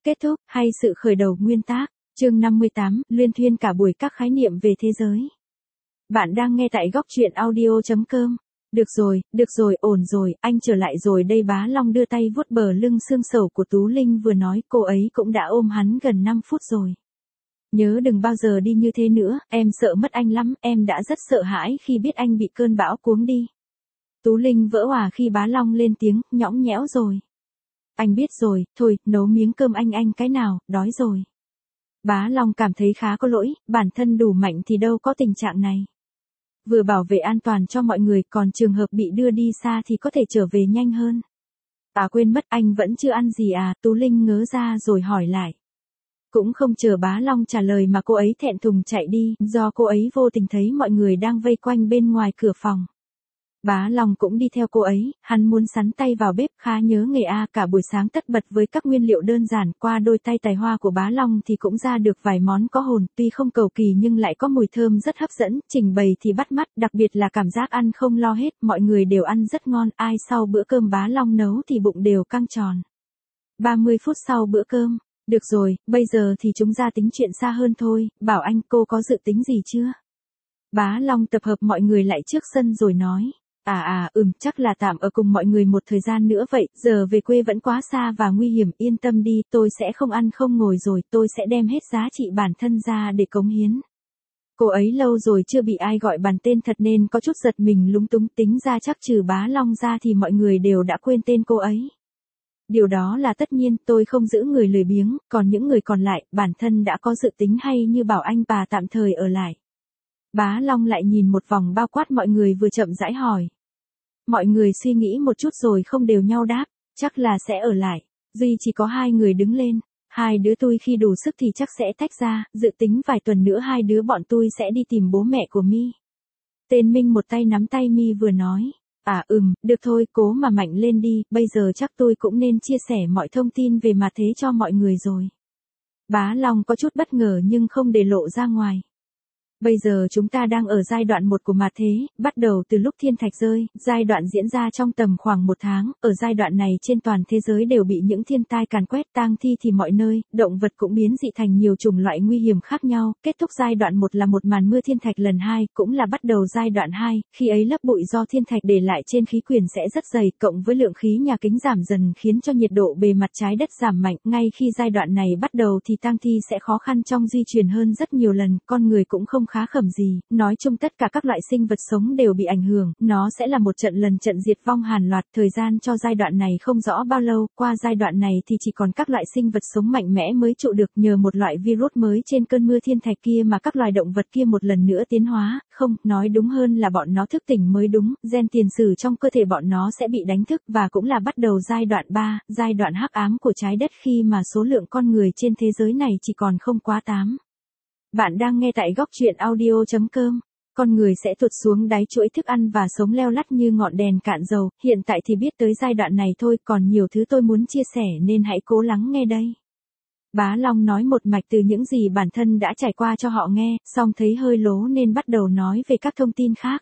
Kết thúc, hay sự khởi đầu nguyên tác, chương 58, luyên thuyên cả buổi các khái niệm về thế giới. Bạn đang nghe tại góc truyện audio.com. Được rồi, ổn rồi, anh trở lại rồi đây. Bá Long đưa tay vuốt bờ lưng xương sầu của Tú Linh vừa nói, cô ấy cũng đã ôm hắn gần 5 phút rồi. Nhớ đừng bao giờ đi như thế nữa, em sợ mất anh lắm, em đã rất sợ hãi khi biết anh bị cơn bão cuống đi. Tú Linh vỡ òa khi Bá Long lên tiếng, nhõng nhẽo rồi. Anh biết rồi, thôi, nấu miếng cơm anh cái nào, đói rồi. Bá Long cảm thấy khá có lỗi, bản thân đủ mạnh thì đâu có tình trạng này. Vừa bảo vệ an toàn cho mọi người, còn trường hợp bị đưa đi xa thì có thể trở về nhanh hơn. Quên mất anh vẫn chưa ăn gì à, Tú Linh ngớ ra rồi hỏi lại. Cũng không chờ Bá Long trả lời mà cô ấy thẹn thùng chạy đi, do cô ấy vô tình thấy mọi người đang vây quanh bên ngoài cửa phòng. Bá Long cũng đi theo cô ấy, hắn muốn sắn tay vào bếp, khá nhớ nghề cả buổi sáng tất bật với các nguyên liệu đơn giản, qua đôi tay tài hoa của Bá Long thì cũng ra được vài món có hồn, tuy không cầu kỳ nhưng lại có mùi thơm rất hấp dẫn, trình bày thì bắt mắt, đặc biệt là cảm giác ăn không lo hết, mọi người đều ăn rất ngon, ai sau bữa cơm Bá Long nấu thì bụng đều căng tròn. 30 phút sau bữa cơm, được rồi, bây giờ thì chúng ta tính chuyện xa hơn thôi, bảo anh cô có dự tính gì chưa? Bá Long tập hợp mọi người lại trước sân rồi nói. Chắc là tạm ở cùng mọi người một thời gian nữa vậy, giờ về quê vẫn quá xa và nguy hiểm, yên tâm đi, tôi sẽ không ăn không ngồi rồi, tôi sẽ đem hết giá trị bản thân ra để cống hiến. Cô ấy lâu rồi chưa bị ai gọi bằng tên thật nên có chút giật mình lúng túng, tính ra chắc trừ Bá Long ra thì mọi người đều đã quên tên cô ấy. Điều đó là tất nhiên, tôi không giữ người lười biếng, còn những người còn lại, bản thân đã có dự tính hay như bảo anh bà tạm thời ở lại. Bá Long lại nhìn một vòng bao quát mọi người vừa chậm rãi hỏi. Mọi người suy nghĩ một chút rồi không đều nhau đáp, chắc là sẽ ở lại. Duy chỉ có hai người đứng lên, hai đứa tôi khi đủ sức thì chắc sẽ tách ra, dự tính vài tuần nữa hai đứa bọn tôi sẽ đi tìm bố mẹ của My. Tên Minh một tay nắm tay My vừa nói, được thôi, cố mà mạnh lên đi, bây giờ chắc tôi cũng nên chia sẻ mọi thông tin về mặt thế cho mọi người rồi. Bá Long có chút bất ngờ nhưng không để lộ ra ngoài. Bây giờ chúng ta đang ở giai đoạn 1 của mặt thế, bắt đầu từ lúc thiên thạch rơi, giai đoạn diễn ra trong tầm khoảng 1 tháng, ở giai đoạn này trên toàn thế giới đều bị những thiên tai càn quét, tang thi thì mọi nơi, động vật cũng biến dị thành nhiều chủng loại nguy hiểm khác nhau, kết thúc giai đoạn 1 là một màn mưa thiên thạch lần 2, cũng là bắt đầu giai đoạn 2, khi ấy lớp bụi do thiên thạch để lại trên khí quyển sẽ rất dày, cộng với lượng khí nhà kính giảm dần khiến cho nhiệt độ bề mặt trái đất giảm mạnh, ngay khi giai đoạn này bắt đầu thì tang thi sẽ khó khăn trong di chuyển hơn rất nhiều lần, con người cũng không khá khẩm gì, nói chung tất cả các loại sinh vật sống đều bị ảnh hưởng, nó sẽ là một trận diệt vong hàn loạt, thời gian cho giai đoạn này không rõ bao lâu, qua giai đoạn này thì chỉ còn các loại sinh vật sống mạnh mẽ mới trụ được nhờ một loại virus mới trên cơn mưa thiên thạch kia mà các loài động vật kia một lần nữa tiến hóa, không, nói đúng hơn là bọn nó thức tỉnh mới đúng, gen tiền sử trong cơ thể bọn nó sẽ bị đánh thức và cũng là bắt đầu giai đoạn 3, giai đoạn hắc ám của trái đất khi mà số lượng con người trên thế giới này chỉ còn không quá 8. Bạn đang nghe tại góc truyện audio.com. Con người sẽ tụt xuống đáy chuỗi thức ăn và sống leo lắt như ngọn đèn cạn dầu, hiện tại thì biết tới giai đoạn này thôi, còn nhiều thứ tôi muốn chia sẻ nên hãy cố lắng nghe đây. Bá Long nói một mạch từ những gì bản thân đã trải qua cho họ nghe, xong thấy hơi lố nên bắt đầu nói về các thông tin khác.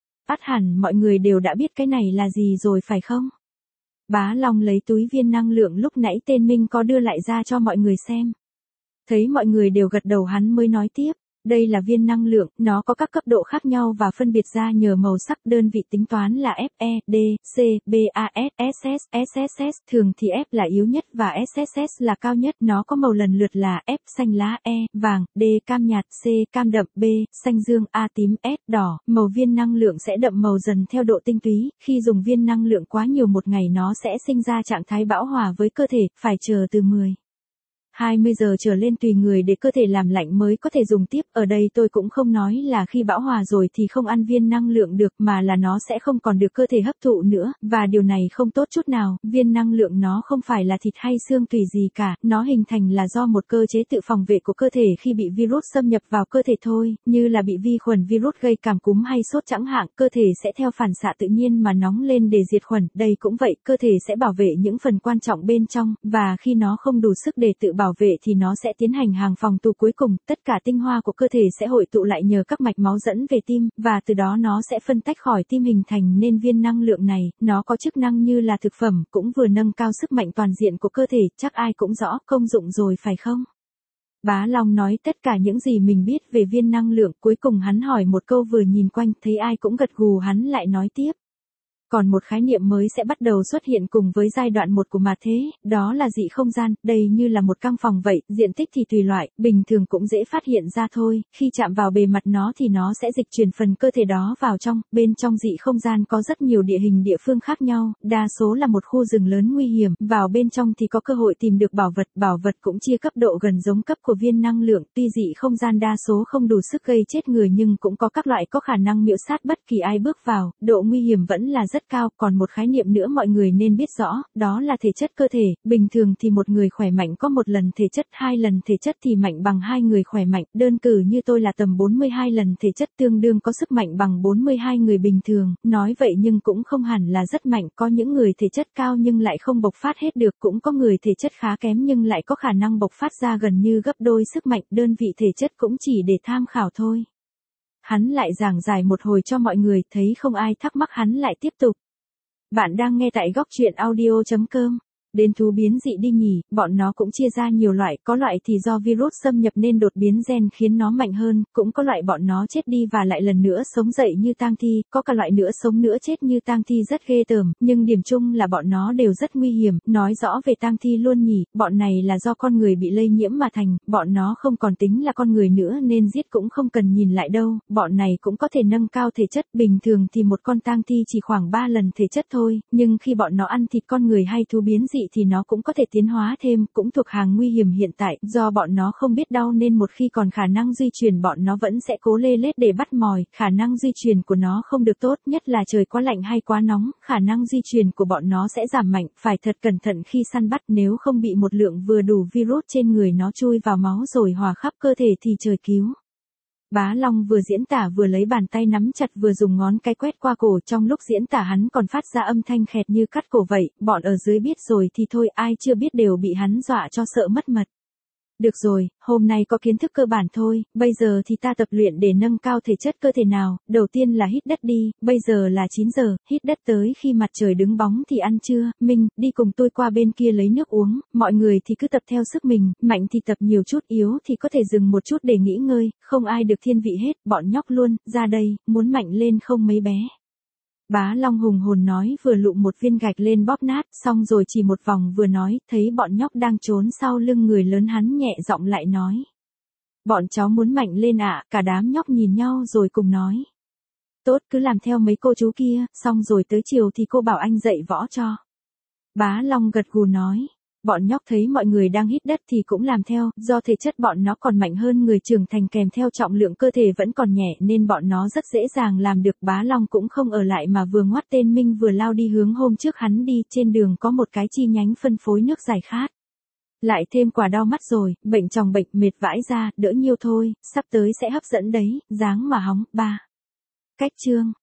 Hẳn mọi người đều đã biết cái này là gì rồi phải không? Bá Long lấy túi viên năng lượng lúc nãy tên Minh có đưa lại ra cho mọi người xem. Thấy mọi người đều gật đầu hắn mới nói tiếp, đây là viên năng lượng, nó có các cấp độ khác nhau và phân biệt ra nhờ màu sắc, đơn vị tính toán là Fe, D, C, BAS, SS, SSS, thường thì F là yếu nhất và SSS là cao nhất, nó có màu lần lượt là F xanh lá, E, vàng, D cam nhạt, C cam đậm, B, xanh dương, A tím, S đỏ, màu viên năng lượng sẽ đậm màu dần theo độ tinh túy, khi dùng viên năng lượng quá nhiều một ngày nó sẽ sinh ra trạng thái bão hòa với cơ thể, phải chờ từ 20 giờ trở lên tùy người để cơ thể làm lạnh mới có thể dùng tiếp, ở đây tôi cũng không nói là khi bão hòa rồi thì không ăn viên năng lượng được mà là nó sẽ không còn được cơ thể hấp thụ nữa, và điều này không tốt chút nào, viên năng lượng nó không phải là thịt hay xương tùy gì cả, nó hình thành là do một cơ chế tự phòng vệ của cơ thể khi bị virus xâm nhập vào cơ thể thôi, như là bị vi khuẩn virus gây cảm cúm hay sốt chẳng hạn, cơ thể sẽ theo phản xạ tự nhiên mà nóng lên để diệt khuẩn, đây cũng vậy, cơ thể sẽ bảo vệ những phần quan trọng bên trong, và khi nó không đủ sức để tự bảo bảo vệ thì nó sẽ tiến hành hàng phòng thủ cuối cùng, tất cả tinh hoa của cơ thể sẽ hội tụ lại nhờ các mạch máu dẫn về tim, và từ đó nó sẽ phân tách khỏi tim hình thành nên viên năng lượng này, nó có chức năng như là thực phẩm, cũng vừa nâng cao sức mạnh toàn diện của cơ thể, chắc ai cũng rõ công dụng rồi phải không? Bá Long nói tất cả những gì mình biết về viên năng lượng, cuối cùng hắn hỏi một câu vừa nhìn quanh, thấy ai cũng gật gù hắn lại nói tiếp. Còn một khái niệm mới sẽ bắt đầu xuất hiện cùng với giai đoạn 1 của mà thế, đó là dị không gian, đây như là một căn phòng vậy, diện tích thì tùy loại, bình thường cũng dễ phát hiện ra thôi, khi chạm vào bề mặt nó thì nó sẽ dịch chuyển phần cơ thể đó vào trong, bên trong dị không gian có rất nhiều địa hình địa phương khác nhau, đa số là một khu rừng lớn nguy hiểm, vào bên trong thì có cơ hội tìm được bảo vật cũng chia cấp độ gần giống cấp của viên năng lượng, tuy dị không gian đa số không đủ sức gây chết người nhưng cũng có các loại có khả năng miễu sát bất kỳ ai bước vào, độ nguy hiểm vẫn là rất cao, còn một khái niệm nữa mọi người nên biết rõ, đó là thể chất cơ thể, bình thường thì một người khỏe mạnh có một lần thể chất, 2 lần thể chất thì mạnh bằng 2 người khỏe mạnh, đơn cử như tôi là tầm 42 lần thể chất tương đương có sức mạnh bằng 42 người bình thường, nói vậy nhưng cũng không hẳn là rất mạnh, có những người thể chất cao nhưng lại không bộc phát hết được, cũng có người thể chất khá kém nhưng lại có khả năng bộc phát ra gần như gấp đôi sức mạnh, đơn vị thể chất cũng chỉ để tham khảo thôi. Hắn lại giảng giải một hồi cho mọi người, thấy không ai thắc mắc hắn lại tiếp tục. Bạn đang nghe tại góc truyện audio.com. Đến thú biến dị đi nhỉ, bọn nó cũng chia ra nhiều loại, có loại thì do virus xâm nhập nên đột biến gen khiến nó mạnh hơn, cũng có loại bọn nó chết đi và lại lần nữa sống dậy như tang thi, có cả loại nữa sống nữa chết như tang thi rất ghê tởm, nhưng điểm chung là bọn nó đều rất nguy hiểm, nói rõ về tang thi luôn nhỉ, bọn này là do con người bị lây nhiễm mà thành, bọn nó không còn tính là con người nữa nên giết cũng không cần nhìn lại đâu, bọn này cũng có thể nâng cao thể chất, bình thường thì một con tang thi chỉ khoảng 3 lần thể chất thôi, nhưng khi bọn nó ăn thịt con người hay thú biến dị thì nó cũng có thể tiến hóa thêm, cũng thuộc hàng nguy hiểm hiện tại, do bọn nó không biết đau nên một khi còn khả năng di truyền bọn nó vẫn sẽ cố lê lết để bắt mồi, khả năng di truyền của nó không được tốt, nhất là trời quá lạnh hay quá nóng, khả năng di truyền của bọn nó sẽ giảm mạnh, phải thật cẩn thận khi săn bắt, nếu không bị một lượng vừa đủ virus trên người nó chui vào máu rồi hòa khắp cơ thể thì trời cứu. Bá Long vừa diễn tả vừa lấy bàn tay nắm chặt vừa dùng ngón cái quét qua cổ, trong lúc diễn tả hắn còn phát ra âm thanh khẹt như cắt cổ vậy, bọn ở dưới biết rồi thì thôi, ai chưa biết đều bị hắn dọa cho sợ mất mật. Được rồi, hôm nay có kiến thức cơ bản thôi, bây giờ thì ta tập luyện để nâng cao thể chất cơ thể nào, đầu tiên là hít đất đi, bây giờ là 9 giờ, hít đất tới khi mặt trời đứng bóng thì ăn trưa, Minh, đi cùng tôi qua bên kia lấy nước uống, mọi người thì cứ tập theo sức mình, mạnh thì tập nhiều chút, yếu thì có thể dừng một chút để nghỉ ngơi, không ai được thiên vị hết, bọn nhóc luôn, ra đây, muốn mạnh lên không mấy bé. Bá Long hùng hồn nói vừa lụm một viên gạch lên bóp nát, xong rồi chỉ một vòng vừa nói, thấy bọn nhóc đang trốn sau lưng người lớn hắn nhẹ giọng lại nói. Bọn cháu muốn mạnh lên ạ, cả đám nhóc nhìn nhau rồi cùng nói. Tốt, cứ làm theo mấy cô chú kia, xong rồi tới chiều thì cô bảo anh dạy võ cho. Bá Long gật gù nói. Bọn nhóc thấy mọi người đang hít đất thì cũng làm theo, do thể chất bọn nó còn mạnh hơn người trưởng thành kèm theo trọng lượng cơ thể vẫn còn nhẹ nên bọn nó rất dễ dàng làm được. Bá Long cũng không ở lại mà vừa ngoắt tên Minh vừa lao đi hướng hôm trước hắn đi, trên đường có một cái chi nhánh phân phối nước giải khát. Lại thêm quả đau mắt rồi, bệnh chồng bệnh mệt vãi ra, đỡ nhiều thôi, sắp tới sẽ hấp dẫn đấy, dáng mà hóng. 3. Cách chương